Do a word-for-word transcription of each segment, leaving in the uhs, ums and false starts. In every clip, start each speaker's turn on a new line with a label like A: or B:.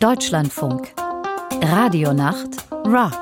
A: Deutschlandfunk. Radionacht Rock.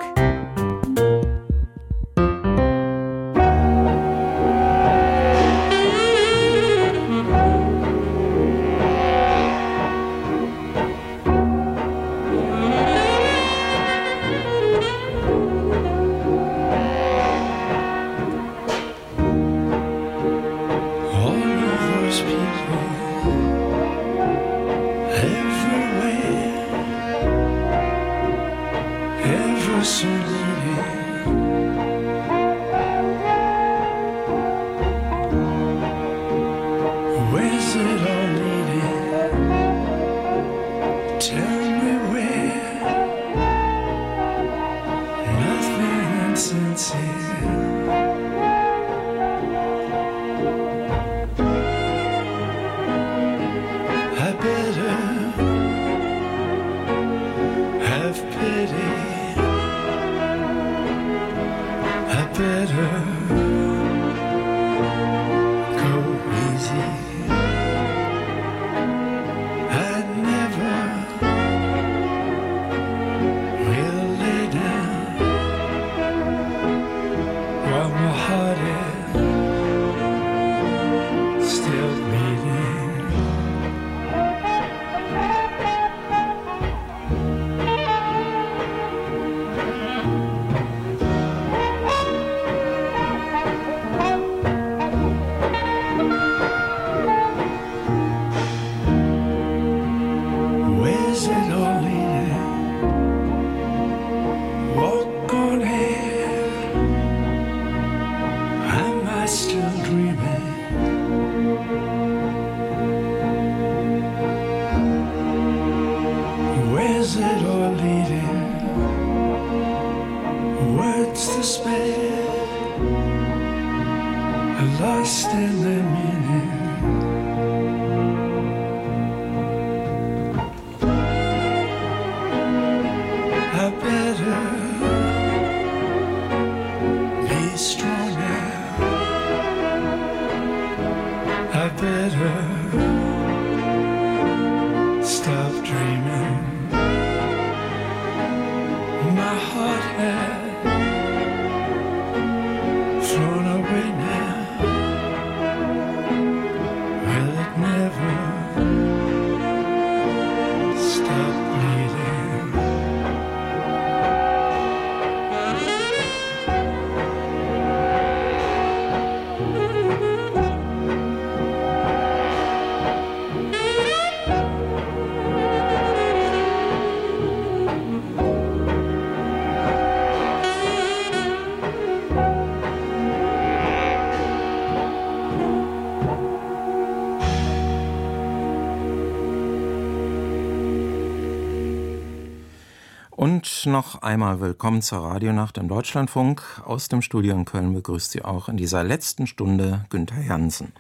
B: Und noch einmal willkommen zur Radionacht im Deutschlandfunk. Aus dem Studio in Köln begrüßt Sie auch in dieser letzten Stunde Günther Jansen.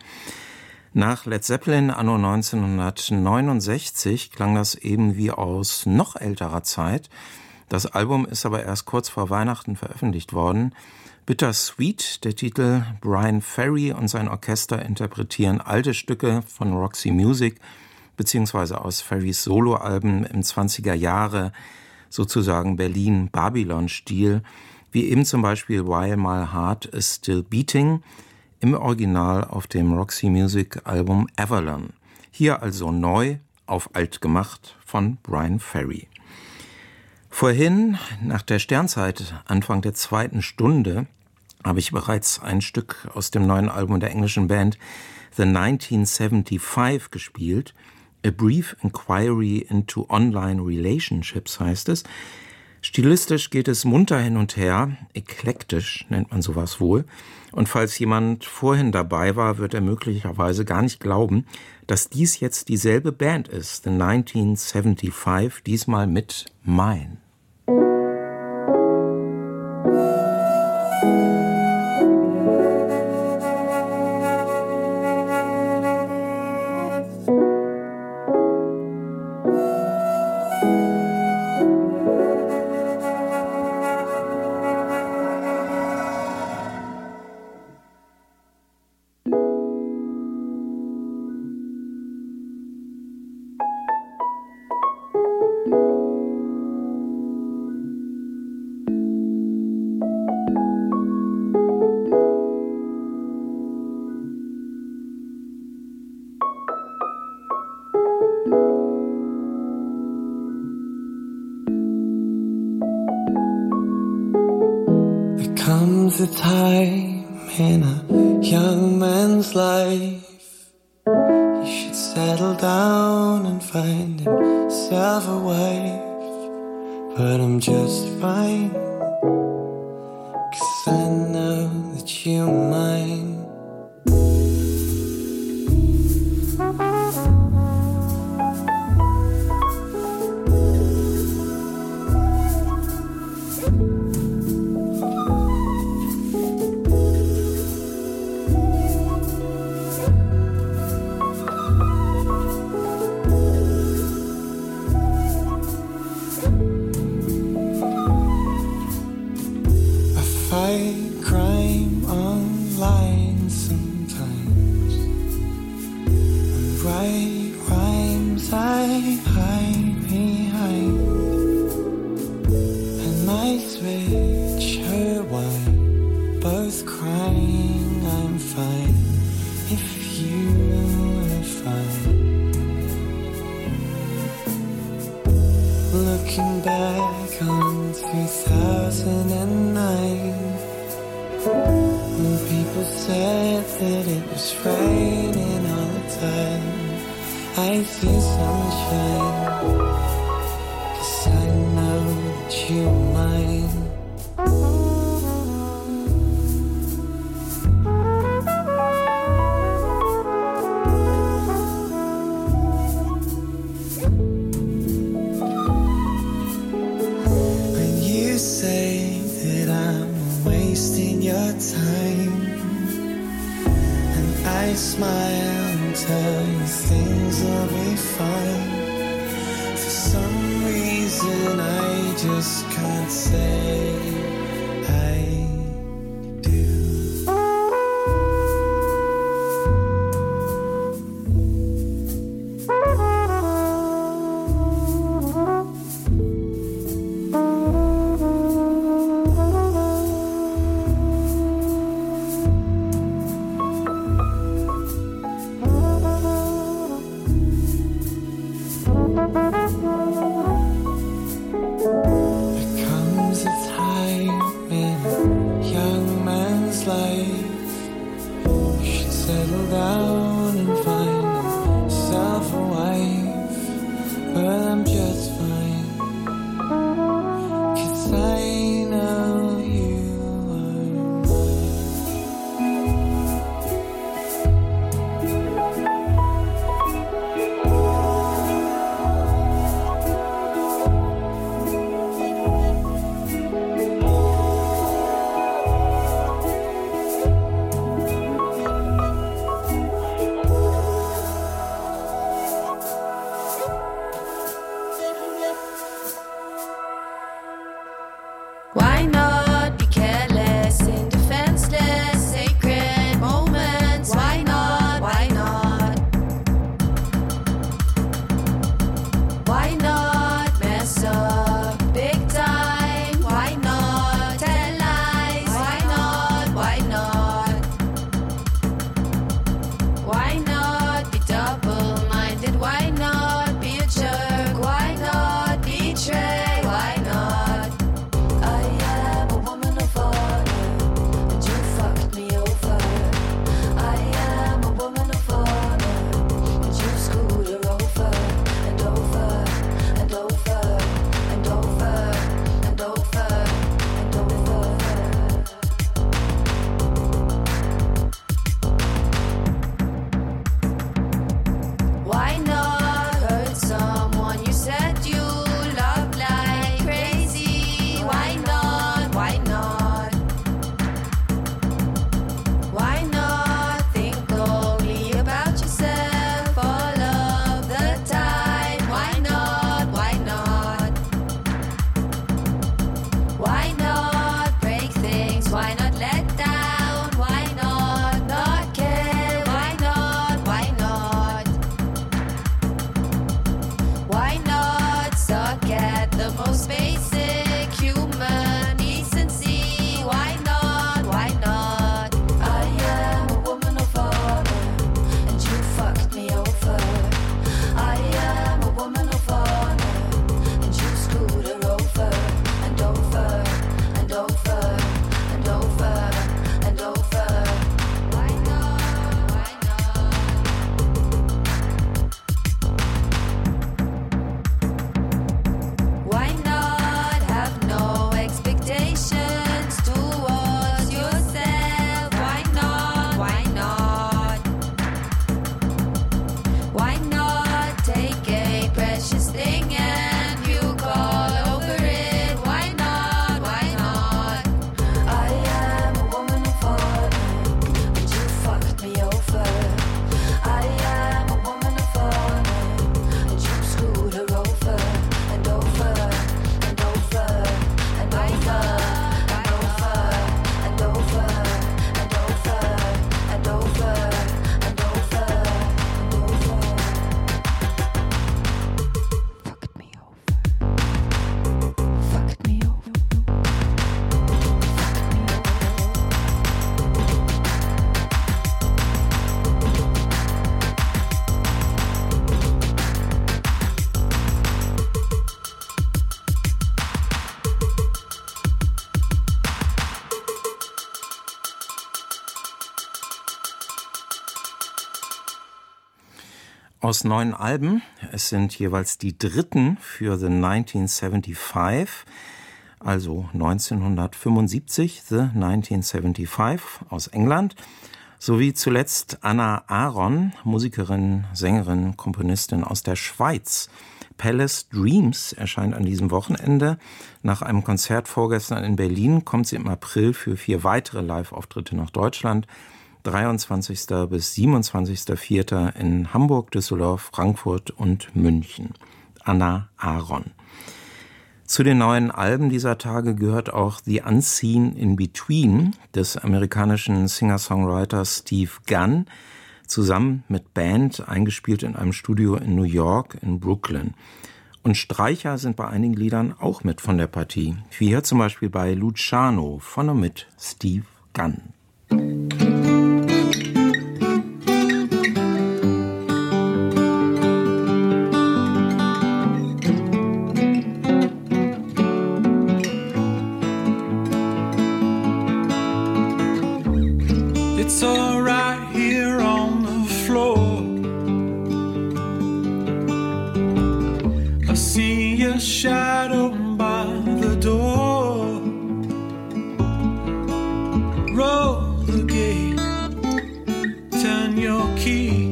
B: Nach Led Zeppelin anno neunzehnhundertneunundsechzig klang das eben wie aus noch älterer Zeit. Das Album ist aber erst kurz vor Weihnachten veröffentlicht worden. Bittersweet, der Titel. Bryan Ferry und sein Orchester interpretieren alte Stücke von Roxy Music beziehungsweise aus Ferrys Soloalben im zwanziger Jahre, sozusagen Berlin-Babylon-Stil, wie eben zum Beispiel While My Heart Is Still Beating, im Original auf dem Roxy Music Album Avalon. Hier also neu auf alt gemacht von Bryan Ferry. Vorhin, nach der Sternzeit, Anfang der zweiten Stunde, habe ich bereits ein Stück aus dem neuen Album der englischen Band The nineteen seventy-five gespielt. A Brief Inquiry into Online Relationships heißt es. Stilistisch geht es munter hin und her, eklektisch nennt man sowas wohl. Und falls jemand vorhin dabei war, wird er möglicherweise gar nicht glauben, dass dies jetzt dieselbe Band ist, The nineteen seventy-five, diesmal mit Mine.
C: Thank you. comes a time in a young man's life he should settle down and find himself a wife. But I'm just fine, 'cause I know that you're mine. Fight crime online sometimes, and write rhymes I hide behind, and I switch her wine, both crying I'm fine if you are fine. Looking back on two thousand nine, when people said that it was raining all the time, I see sunshine, 'cause I know that you're mine. When you say that I'm wasting your time, and I smile and tell you things will be fine, for some reason I just can't say I do. There comes a time
B: Aus neun Alben, es sind jeweils die dritten für The neunzehnhundertfünfundsiebzig, also neunzehnhundertfünfundsiebzig, The neunzehnhundertfünfundsiebzig aus England, sowie zuletzt Anna Aaron, Musikerin, Sängerin, Komponistin aus der Schweiz. Palace Dreams erscheint an diesem Wochenende. Nach einem Konzert vorgestern in Berlin kommt sie im April für vier weitere Live-Auftritte nach Deutschland. dreiundzwanzigsten bis siebenundzwanzigsten vierten in Hamburg, Düsseldorf, Frankfurt und München. Anna Aaron. Zu den neuen Alben dieser Tage gehört auch The Unseen in Between des amerikanischen Singer-Songwriters Steve Gunn, zusammen mit Band, eingespielt in einem Studio in New York, in Brooklyn. Und Streicher sind bei einigen Liedern auch mit von der Partie, wie hier zum Beispiel bei Luciano von und mit Steve Gunn.
C: It's all right here on the floor. I see your shadow by the door. Roll the gate, turn your key,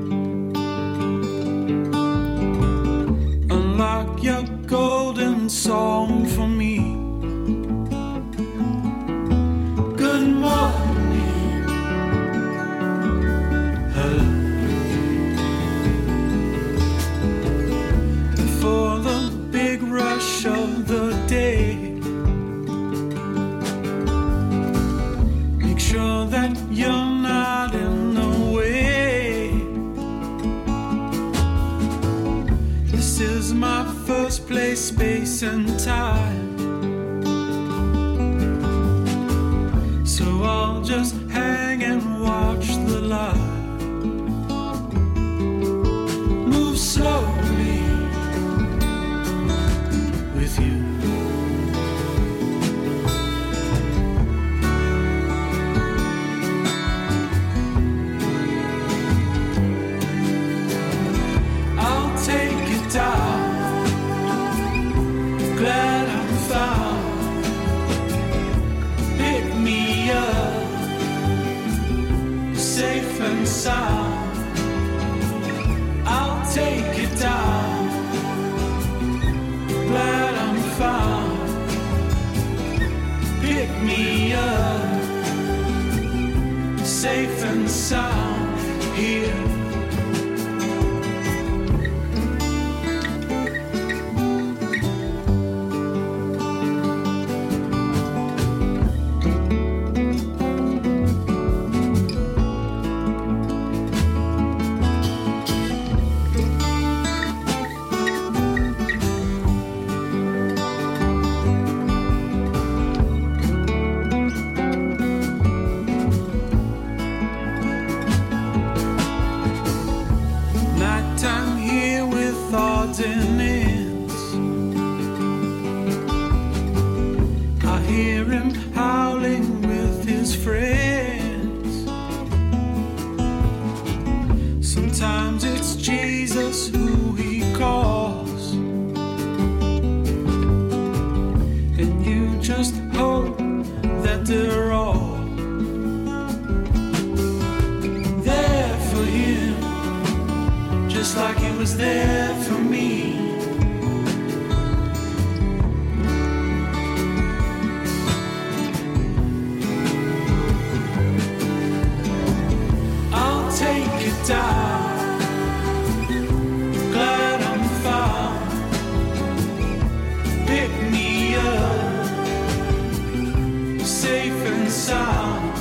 C: unlock your golden song for me. Good morning. Before the big rush of the day, make sure that you're not in the way. This is my first place, space and time, so I'll just hang and watch the light. Move slowly with you. I'll take it down. Glad I'm found. Pick me up, safe and sound. I'll take it down. Glad I'm found. Pick me up, safe and sound here. Nighttime here with odds and ends. I hear him howling with his friends. Sometimes it's Jesus who he calls, and you just hope that they're all there for him, just like he was there for me. I'll take it down. Glad I'm found. Pick me up, safe and sound.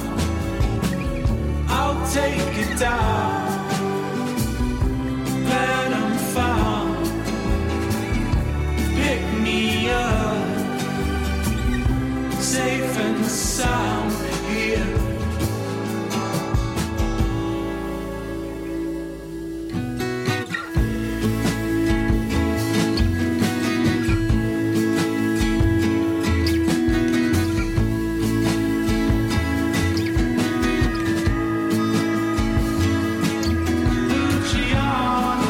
C: I'll take it down. Glad I'm found. Pick me up, safe and sound here. Luciano.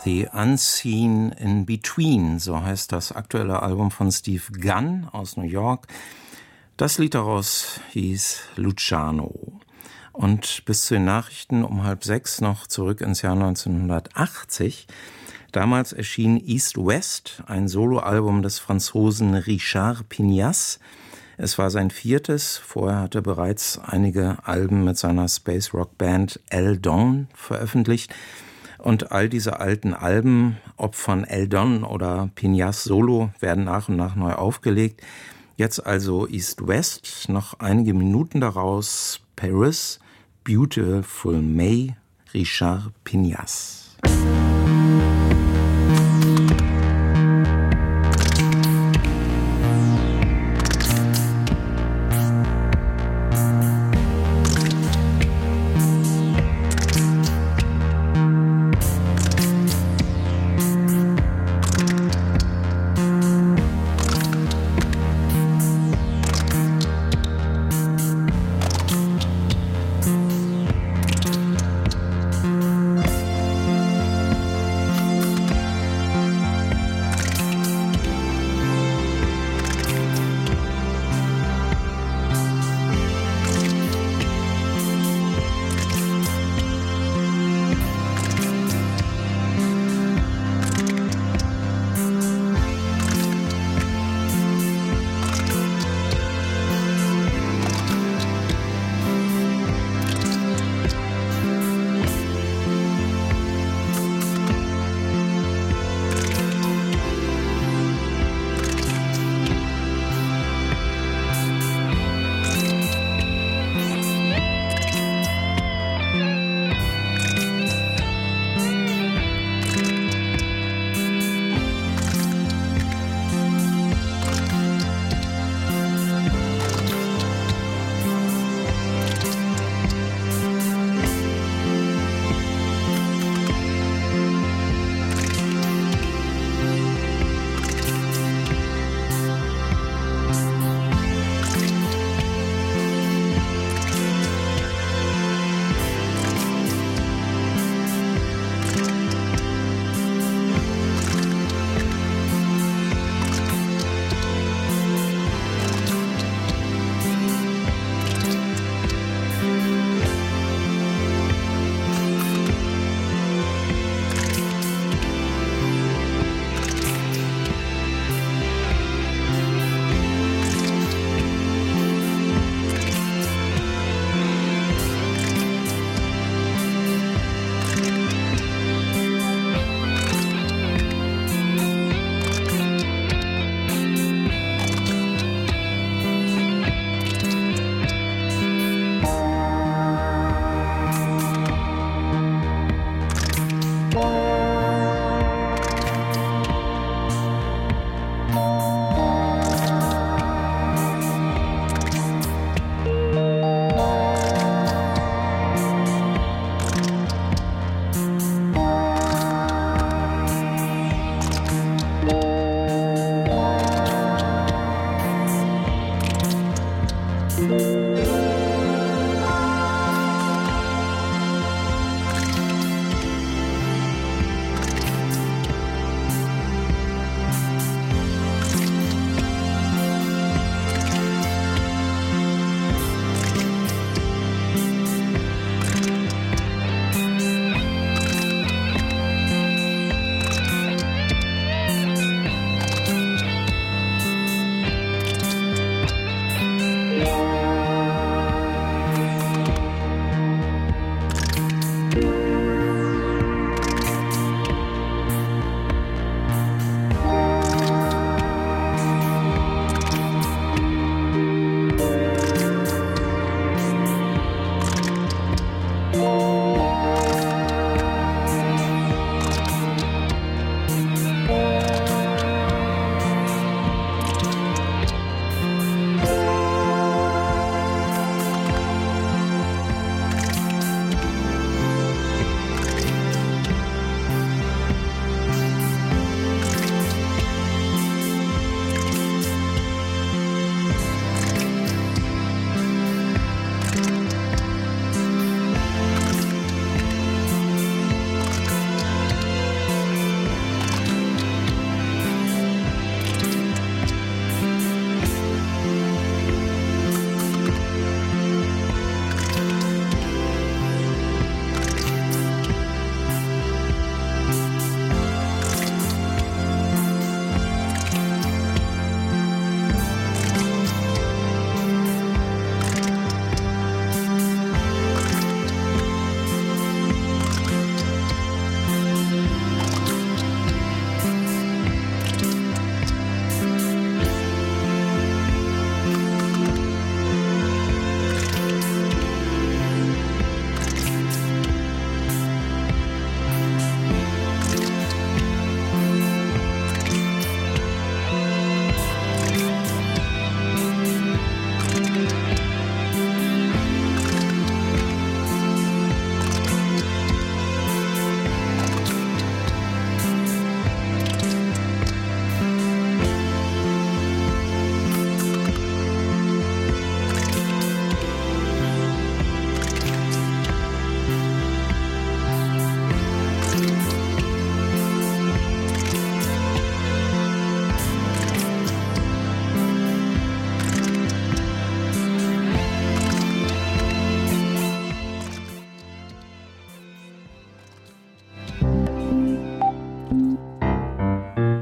B: The Unseen in Between, so heißt das aktuelle Album von Steve Gunn aus New York. Das Lied daraus hieß Luciano. Und bis zu den Nachrichten um halb sechs noch zurück ins Jahr neunzehnhundertachtzig. Damals erschien East West, ein Soloalbum des Franzosen Richard Pignas. Es war sein viertes, vorher hat er bereits einige Alben mit seiner Space-Rock-Band Eldon veröffentlicht. Und all diese alten Alben, ob von Eldon oder Pignas Solo, werden nach und nach neu aufgelegt. Jetzt also East West, noch einige Minuten daraus Paris, Beautiful May, Richard Pignas.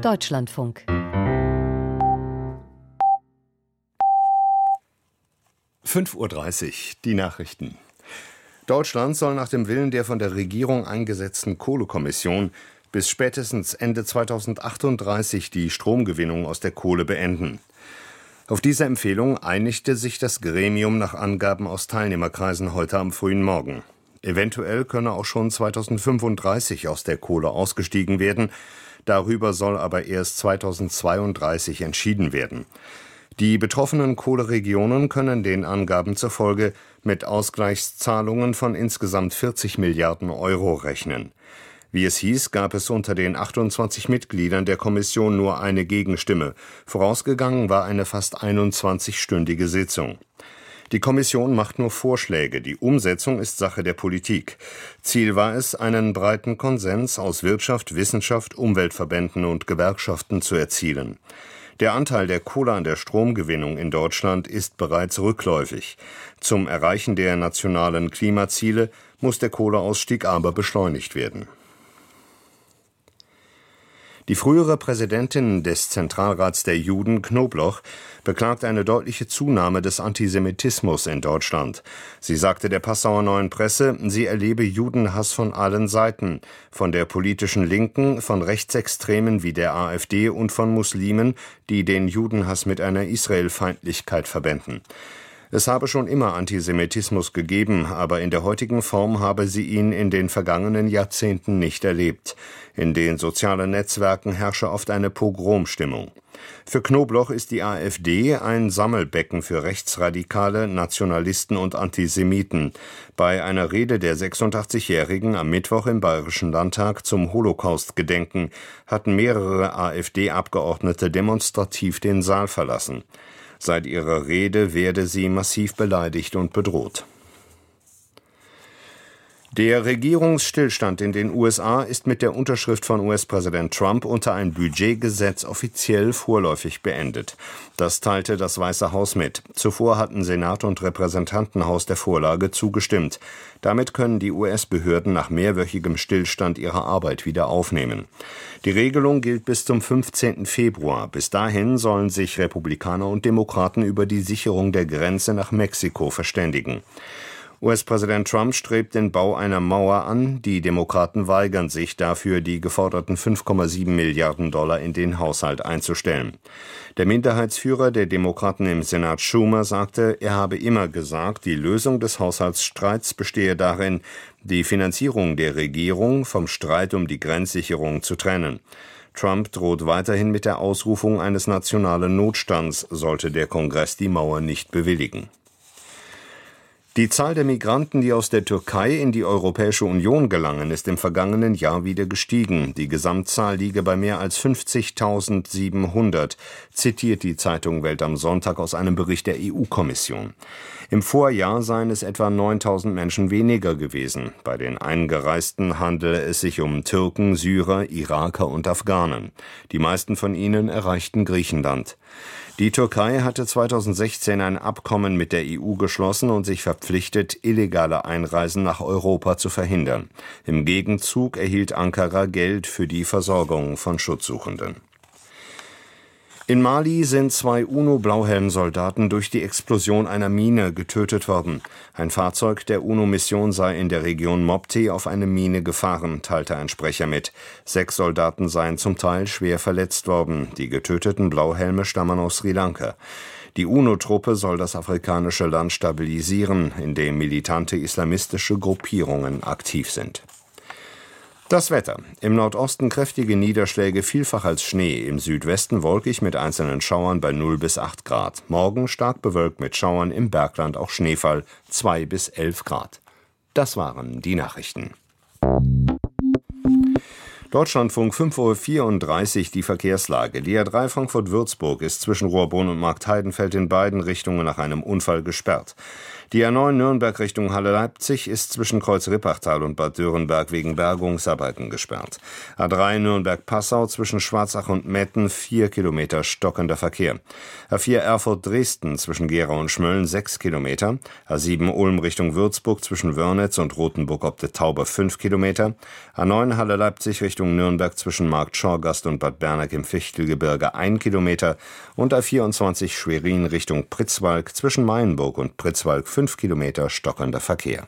A: Deutschlandfunk.
D: fünf Uhr dreißig, die Nachrichten. Deutschland soll nach dem Willen der von der Regierung eingesetzten Kohlekommission bis spätestens Ende zweitausendachtunddreißig die Stromgewinnung aus der Kohle beenden. Auf diese Empfehlung einigte sich das Gremium nach Angaben aus Teilnehmerkreisen heute am frühen Morgen. Eventuell könne auch schon zweitausendfünfunddreißig aus der Kohle ausgestiegen werden. Darüber soll aber erst zweitausendzweiunddreißig entschieden werden. Die betroffenen Kohleregionen können den Angaben zufolge mit Ausgleichszahlungen von insgesamt vierzig Milliarden Euro rechnen. Wie es hieß, gab es unter den achtundzwanzig Mitgliedern der Kommission nur eine Gegenstimme. Vorausgegangen war eine fast einundzwanzigstündige Sitzung. Die Kommission macht nur Vorschläge, die Umsetzung ist Sache der Politik. Ziel war es, einen breiten Konsens aus Wirtschaft, Wissenschaft, Umweltverbänden und Gewerkschaften zu erzielen. Der Anteil der Kohle an der Stromgewinnung in Deutschland ist bereits rückläufig. Zum Erreichen der nationalen Klimaziele muss der Kohleausstieg aber beschleunigt werden. Die frühere Präsidentin des Zentralrats der Juden, Knobloch, beklagt eine deutliche Zunahme des Antisemitismus in Deutschland. Sie sagte der Passauer Neuen Presse, sie erlebe Judenhass von allen Seiten, von der politischen Linken, von Rechtsextremen wie der AfD und von Muslimen, die den Judenhass mit einer Israelfeindlichkeit verbänden. Es habe schon immer Antisemitismus gegeben, aber in der heutigen Form habe sie ihn in den vergangenen Jahrzehnten nicht erlebt. In den sozialen Netzwerken herrsche oft eine Pogromstimmung. Für Knobloch ist die AfD ein Sammelbecken für Rechtsradikale, Nationalisten und Antisemiten. Bei einer Rede der sechsundachtzigjährigen am Mittwoch im Bayerischen Landtag zum Holocaust-Gedenken hatten mehrere AfD-Abgeordnete demonstrativ den Saal verlassen. Seit ihrer Rede werde sie massiv beleidigt und bedroht. Der Regierungsstillstand in den U S A ist mit der Unterschrift von U S-Präsident Trump unter ein Budgetgesetz offiziell vorläufig beendet. Das teilte das Weiße Haus mit. Zuvor hatten Senat und Repräsentantenhaus der Vorlage zugestimmt. Damit können die U S-Behörden nach mehrwöchigem Stillstand ihre Arbeit wieder aufnehmen. Die Regelung gilt bis zum fünfzehnten Februar. Bis dahin sollen sich Republikaner und Demokraten über die Sicherung der Grenze nach Mexiko verständigen. U S-Präsident Trump strebt den Bau einer Mauer an. Die Demokraten weigern sich dafür, die geforderten fünf Komma sieben Milliarden Dollar in den Haushalt einzustellen. Der Minderheitsführer der Demokraten im Senat, Schumer, sagte, er habe immer gesagt, die Lösung des Haushaltsstreits bestehe darin, die Finanzierung der Regierung vom Streit um die Grenzsicherung zu trennen. Trump droht weiterhin mit der Ausrufung eines nationalen Notstands, sollte der Kongress die Mauer nicht bewilligen. Die Zahl der Migranten, die aus der Türkei in die Europäische Union gelangen, ist im vergangenen Jahr wieder gestiegen. Die Gesamtzahl liege bei mehr als fünfzigtausendsiebenhundert, zitiert die Zeitung Welt am Sonntag aus einem Bericht der E U-Kommission. Im Vorjahr seien es etwa neuntausend Menschen weniger gewesen. Bei den Eingereisten handele es sich um Türken, Syrer, Iraker und Afghanen. Die meisten von ihnen erreichten Griechenland. Die Türkei hatte zweitausendsechzehn ein Abkommen mit der E U geschlossen und sich verpflichtet, illegale Einreisen nach Europa zu verhindern. Im Gegenzug erhielt Ankara Geld für die Versorgung von Schutzsuchenden. In Mali sind zwei UNO-Blauhelm-Soldaten durch die Explosion einer Mine getötet worden. Ein Fahrzeug der UNO-Mission sei in der Region Mopti auf eine Mine gefahren, teilte ein Sprecher mit. Sechs Soldaten seien zum Teil schwer verletzt worden. Die getöteten Blauhelme stammen aus Sri Lanka. Die UNO-Truppe soll das afrikanische Land stabilisieren, in dem militante islamistische Gruppierungen aktiv sind. Das Wetter. Im Nordosten kräftige Niederschläge, vielfach als Schnee. Im Südwesten wolkig mit einzelnen Schauern bei null bis acht Grad. Morgen stark bewölkt mit Schauern, im Bergland auch Schneefall, zwei bis elf Grad. Das waren die Nachrichten. Deutschlandfunk fünf Uhr vierunddreißig, die Verkehrslage. Die A drei Frankfurt-Würzburg ist zwischen Rohrbrunn und Marktheidenfeld in beiden Richtungen nach einem Unfall gesperrt. Die A neun Nürnberg Richtung Halle-Leipzig ist zwischen Kreuz-Rippachtal und Bad Dürrenberg wegen Bergungsarbeiten gesperrt. A drei Nürnberg-Passau zwischen Schwarzach und Metten vier Kilometer stockender Verkehr. A vier Erfurt-Dresden zwischen Gerau und Schmölln sechs Kilometer. A sieben Ulm Richtung Würzburg zwischen Wörnitz und Rothenburg ob der Tauber fünf Kilometer. A neun Halle-Leipzig Richtung Richtung Nürnberg zwischen Markt Schorgast und Bad Berneck im Fichtelgebirge ein Kilometer und A vierundzwanzig Schwerin Richtung Pritzwalk zwischen Mayenburg und Pritzwalk fünf Kilometer stockender Verkehr.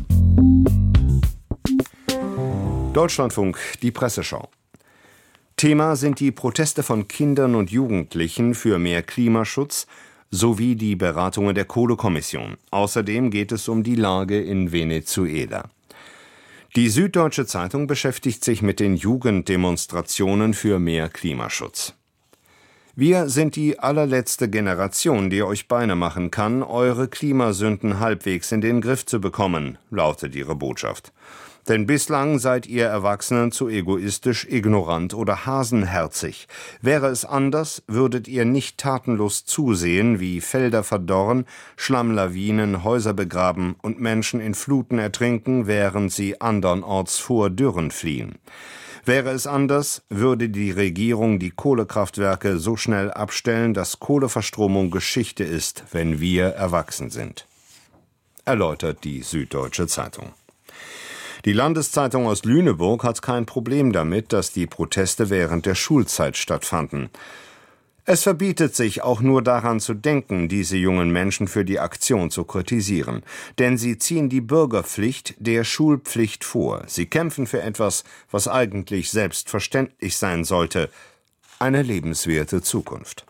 D: Deutschlandfunk, die Presseschau. Thema sind die Proteste von Kindern und Jugendlichen für mehr Klimaschutz sowie die Beratungen der Kohlekommission. Außerdem geht es um die Lage in Venezuela. Die Süddeutsche Zeitung beschäftigt sich mit den Jugenddemonstrationen für mehr Klimaschutz. Wir sind die allerletzte Generation, die euch Beine machen kann, eure Klimasünden halbwegs in den Griff zu bekommen, lautet ihre Botschaft. Denn bislang seid ihr Erwachsenen zu egoistisch, ignorant oder hasenherzig. Wäre es anders, würdet ihr nicht tatenlos zusehen, wie Felder verdorren, Schlammlawinen Häuser begraben und Menschen in Fluten ertrinken, während sie andernorts vor Dürren fliehen. Wäre es anders, würde die Regierung die Kohlekraftwerke so schnell abstellen, dass Kohleverstromung Geschichte ist, wenn wir erwachsen sind. Erläutert die Süddeutsche Zeitung. Die Landeszeitung aus Lüneburg hat kein Problem damit, dass die Proteste während der Schulzeit stattfanden. Es verbietet sich auch nur daran zu denken, diese jungen Menschen für die Aktion zu kritisieren. Denn sie ziehen die Bürgerpflicht der Schulpflicht vor. Sie kämpfen für etwas, was eigentlich selbstverständlich sein sollte: eine lebenswerte Zukunft.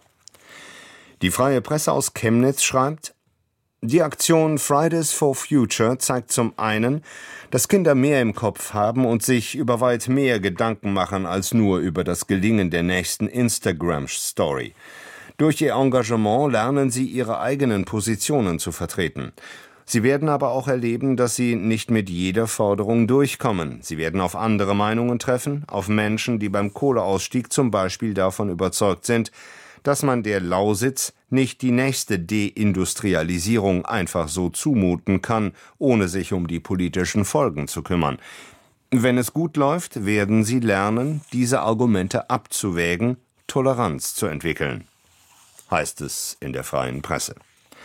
D: Die Freie Presse aus Chemnitz schreibt: Die Aktion Fridays for Future zeigt zum einen, dass Kinder mehr im Kopf haben und sich über weit mehr Gedanken machen als nur über das Gelingen der nächsten Instagram-Story. Durch ihr Engagement lernen sie, ihre eigenen Positionen zu vertreten. Sie werden aber auch erleben, dass sie nicht mit jeder Forderung durchkommen. Sie werden auf andere Meinungen treffen, auf Menschen, die beim Kohleausstieg zum Beispiel davon überzeugt sind, dass man der Lausitz nicht die nächste Deindustrialisierung einfach so zumuten kann, ohne sich um die politischen Folgen zu kümmern. Wenn es gut läuft, werden sie lernen, diese Argumente abzuwägen, Toleranz zu entwickeln, heißt es in der Freien Presse.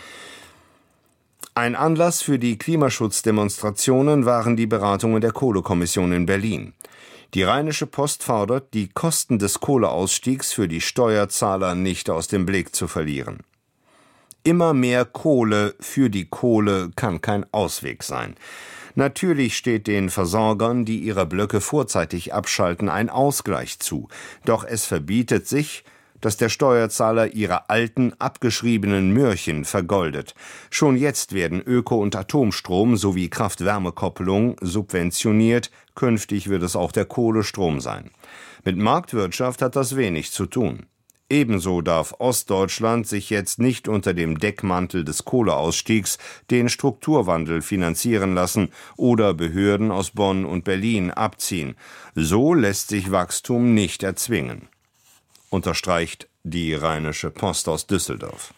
D: Ein Anlass für die Klimaschutzdemonstrationen waren die Beratungen der Kohlekommission in Berlin. Die Rheinische Post fordert, die Kosten des Kohleausstiegs für die Steuerzahler nicht aus dem Blick zu verlieren. Immer mehr Kohle für die Kohle kann kein Ausweg sein. Natürlich steht den Versorgern, die ihre Blöcke vorzeitig abschalten, ein Ausgleich zu. Doch es verbietet sich, dass der Steuerzahler ihre alten, abgeschriebenen Märchen vergoldet. Schon jetzt werden Öko- und Atomstrom sowie Kraft-Wärme-Kopplung subventioniert, künftig wird es auch der Kohlestrom sein. Mit Marktwirtschaft hat das wenig zu tun. Ebenso darf Ostdeutschland sich jetzt nicht unter dem Deckmantel des Kohleausstiegs den Strukturwandel finanzieren lassen oder Behörden aus Bonn und Berlin abziehen. So lässt sich Wachstum nicht erzwingen, unterstreicht die Rheinische Post aus Düsseldorf.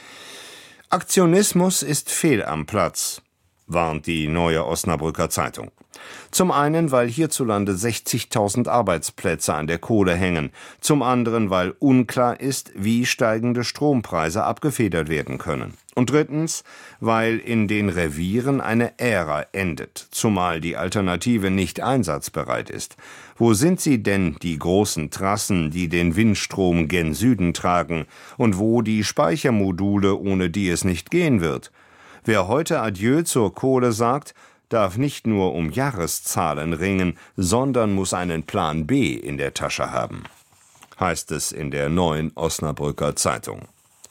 D: Aktionismus ist fehl am Platz, warnt die Neue Osnabrücker Zeitung. Zum einen, weil hierzulande sechzigtausend Arbeitsplätze an der Kohle hängen, zum anderen, weil unklar ist, wie steigende Strompreise abgefedert werden können. Und drittens, weil in den Revieren eine Ära endet, zumal die Alternative nicht einsatzbereit ist. Wo sind sie denn, die großen Trassen, die den Windstrom gen Süden tragen, und wo die Speichermodule, ohne die es nicht gehen wird? Wer heute Adieu zur Kohle sagt, darf nicht nur um Jahreszahlen ringen, sondern muss einen Plan B in der Tasche haben, heißt es in der Neuen Osnabrücker Zeitung.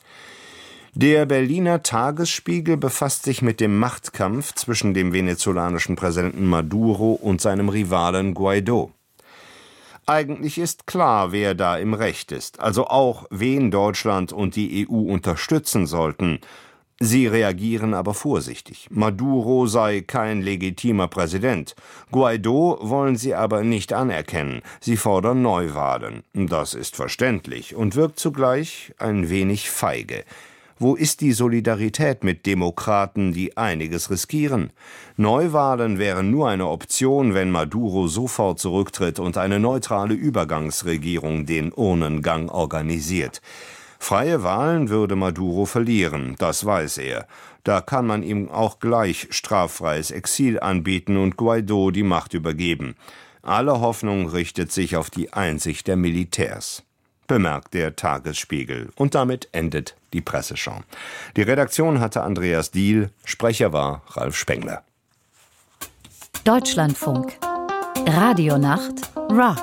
D: Der Berliner Tagesspiegel befasst sich mit dem Machtkampf zwischen dem venezolanischen Präsidenten Maduro und seinem Rivalen Guaidó. Eigentlich ist klar, wer da im Recht ist, also auch, wen Deutschland und die E U unterstützen sollten. Sie reagieren aber vorsichtig. Maduro sei kein legitimer Präsident. Guaidó wollen sie aber nicht anerkennen. Sie fordern Neuwahlen. Das ist verständlich und wirkt zugleich ein wenig feige. Wo ist die Solidarität mit Demokraten, die einiges riskieren? Neuwahlen wären nur eine Option, wenn Maduro sofort zurücktritt und eine neutrale Übergangsregierung den Urnengang organisiert. Freie Wahlen würde Maduro verlieren, das weiß er. Da kann man ihm auch gleich straffreies Exil anbieten und Guaidó die Macht übergeben. Alle Hoffnung richtet sich auf die Einsicht der Militärs, bemerkt der Tagesspiegel. Und damit endet die Presseschau. Die Redaktion hatte Andreas Diehl, Sprecher war Ralf Spengler.
A: Deutschlandfunk. Radionacht. Rock.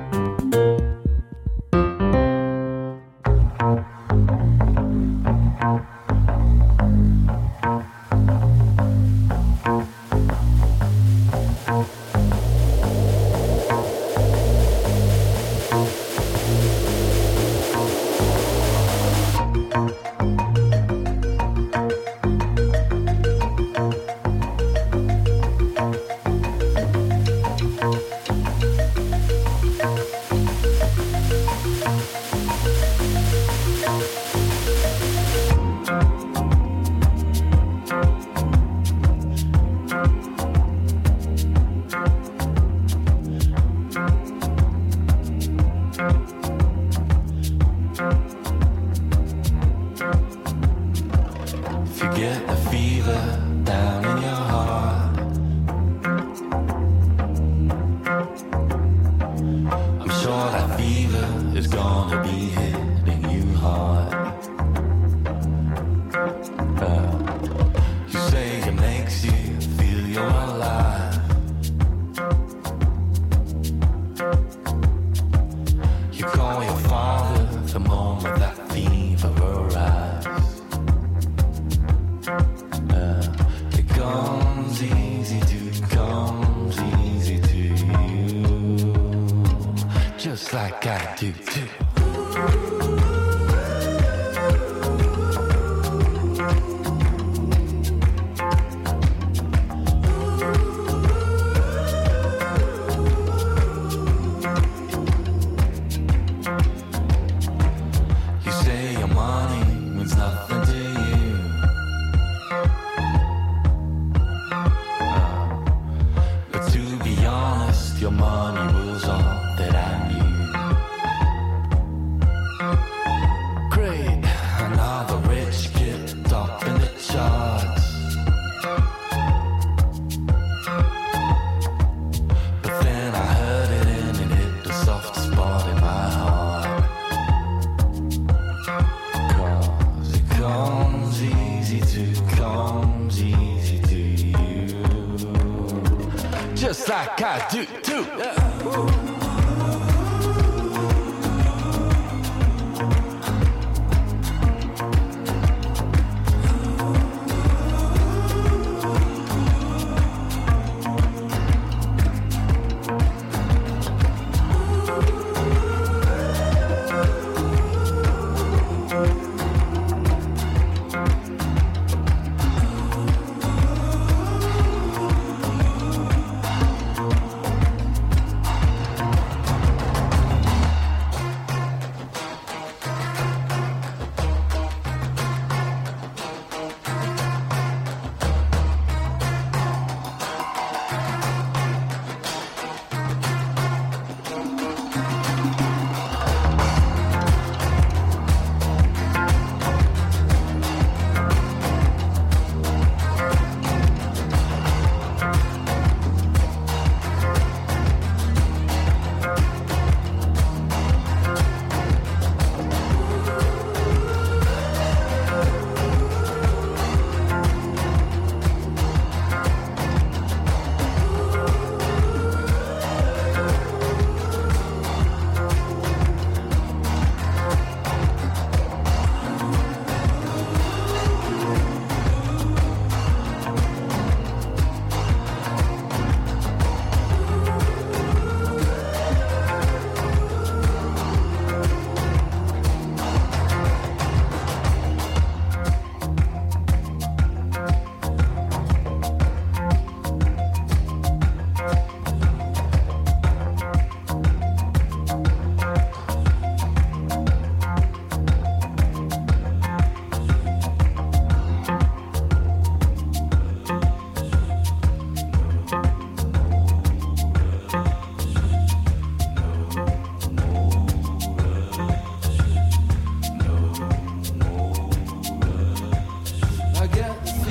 E: Like I do, too. Yeah.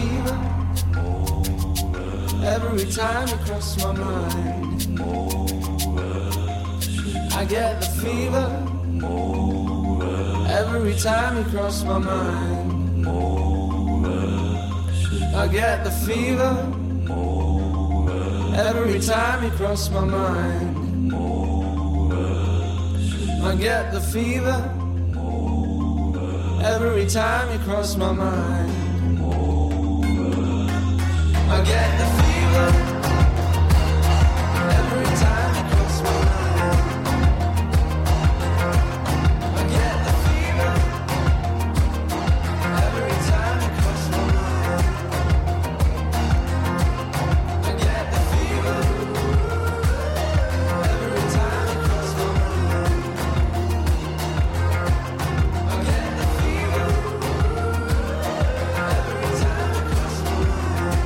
C: Every time you cross my mind, I get the fever every time you cross my mind. I get the fever every time you cross my mind. I get the fever every time you cross my mind. I get the fever every time you cross my mind. I get the fever every time you cross my mind. I get the fever every time you cross my mind. I get the fever every time you cross my mind.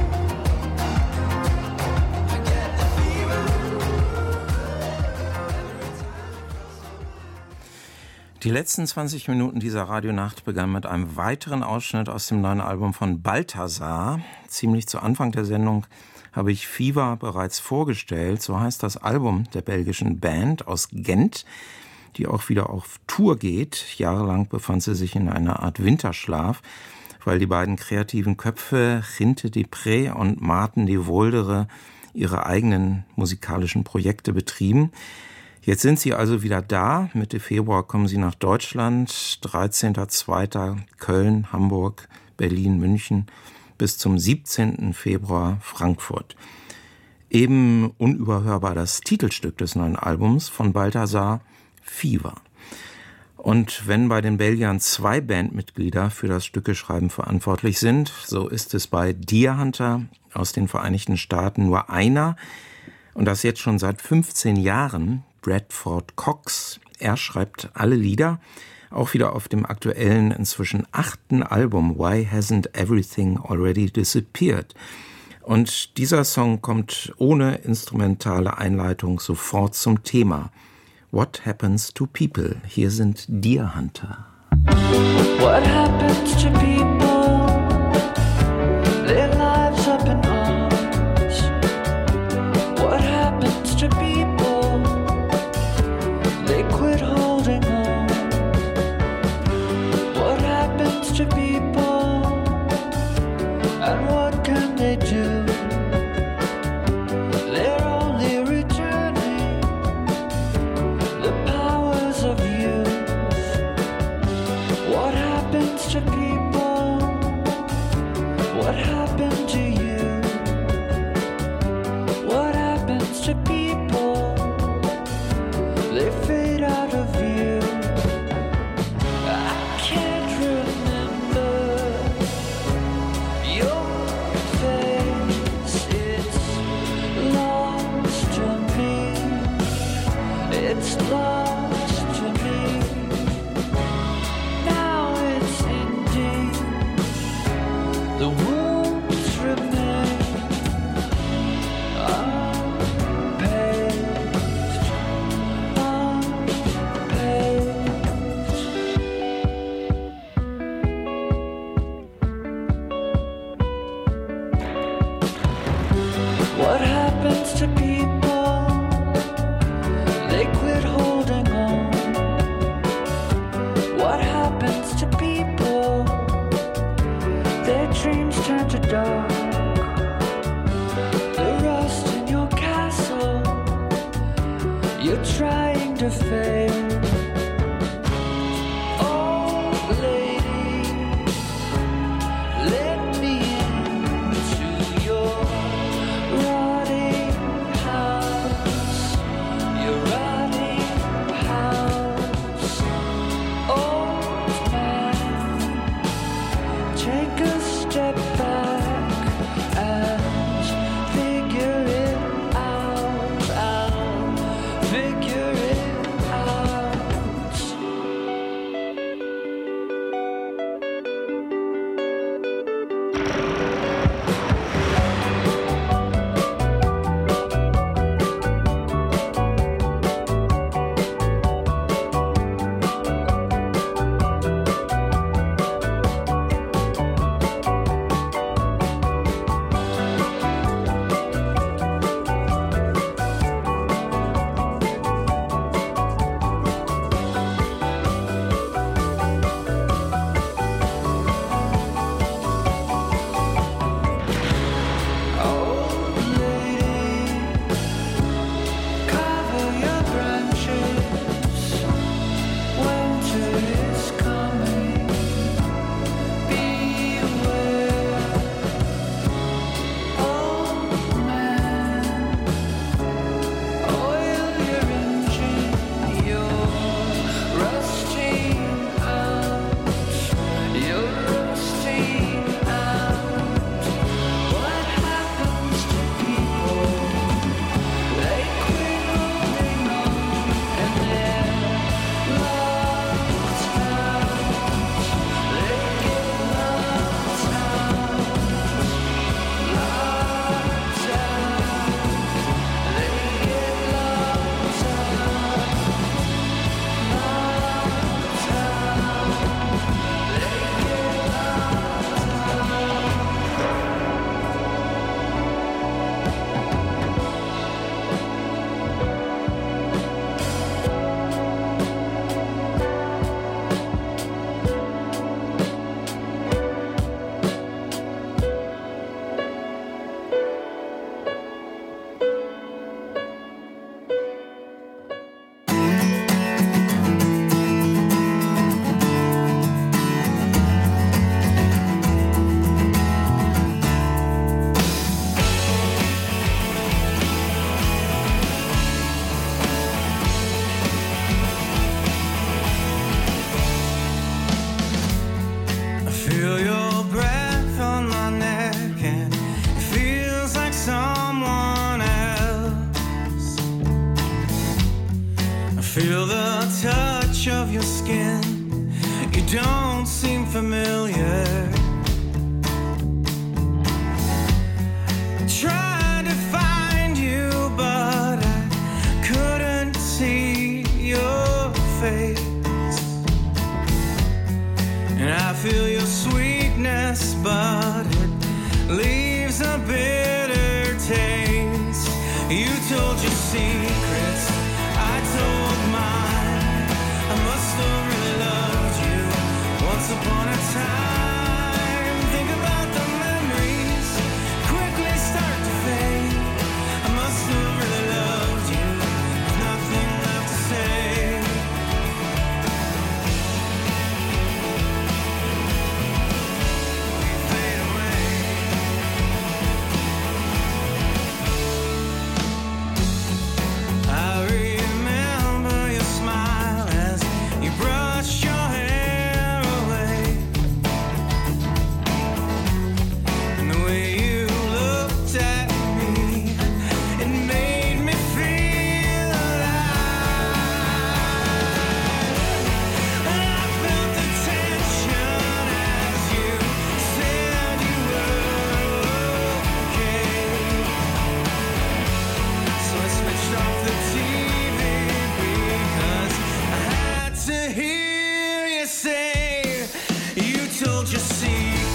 B: Die letzten zwanzig Minuten dieser Radionacht begannen mit einem weiteren Ausschnitt aus dem neuen Album von Balthazar. Ziemlich zu Anfang der Sendung habe ich Fever bereits vorgestellt. So heißt das Album der belgischen Band aus Gent, die auch wieder auf Tour geht. Jahrelang befand sie sich in einer Art Winterschlaf, weil die beiden kreativen Köpfe Ginte Depré und Maarten de Woldere ihre eigenen musikalischen Projekte betrieben. Jetzt sind sie also wieder da. Mitte Februar kommen sie nach Deutschland. dreizehnter zweiter Köln, Hamburg, Berlin, München bis zum siebzehnten Februar Frankfurt. Eben unüberhörbar das Titelstück des neuen Albums von Balthazar, Fever. Und wenn bei den Belgiern zwei Bandmitglieder für das Stückeschreiben verantwortlich sind, so ist es bei Deerhunter aus den Vereinigten Staaten nur einer. Und das jetzt schon seit fünfzehn Jahren, Bradford Cox. Er schreibt alle Lieder, auch wieder auf dem aktuellen, inzwischen achten Album Why Hasn't Everything Already Disappeared? Und dieser Song kommt ohne instrumentale Einleitung sofort zum Thema. What Happens to People? Hier sind Deerhunter.
F: What happens to people? Their lives up in arms. What happens to people? They quit holding on. What happens to people? And what can they do? They're only returning the powers of youth. What happens to people? What happened to you? What happens to people? They fade out of view. I can't remember your face. It's lost to me. It's lost to me. Now it's ending. The wounds remain unpaved. What happens to people? They quit holding on. What happens to people? Their dreams turn to dark. The rust in your castle, you're trying to fade. Oh, lady, let me into your rotting house, your rotting house. Old man, take a step back and figure it out, out, figure it out.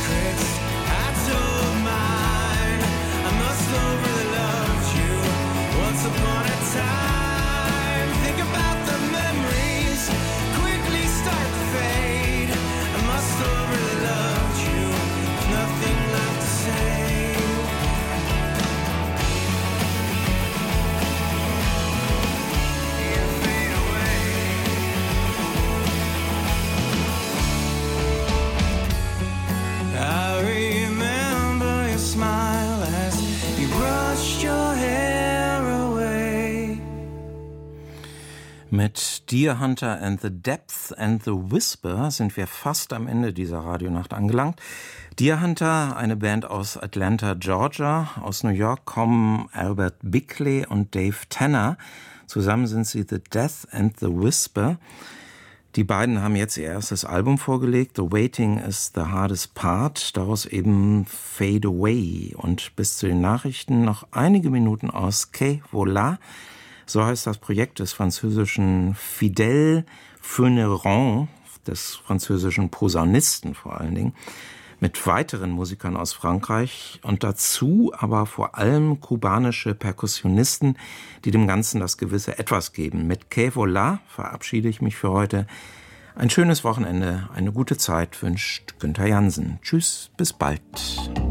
C: secrets I told mine. I must have really loved you once upon a time. Think about the memories quickly start to fade. I must have really loved you. There's nothing left to say. I remember your smile as you brushed your hair away.
B: Mit Deer Hunter and the Depth and the Whisper sind wir fast am Ende dieser Radionacht angelangt. Deer Hunter, eine Band aus Atlanta, Georgia. Aus New York kommen Albert Bickley und Dave Tanner. Zusammen sind sie The Death and the Whisper. Die beiden haben jetzt ihr erstes Album vorgelegt. The Waiting is the Hardest Part. Daraus eben Fade Away. Und bis zu den Nachrichten noch einige Minuten aus Que Voilà. So heißt das Projekt des französischen Fidèle Feuneron, des französischen Posaunisten vor allen Dingen, mit weiteren Musikern aus Frankreich und dazu aber vor allem kubanische Perkussionisten, die dem Ganzen das gewisse Etwas geben. Mit Que Voilà verabschiede ich mich für heute. Ein schönes Wochenende, eine gute Zeit wünscht Günther Jansen. Tschüss, bis bald.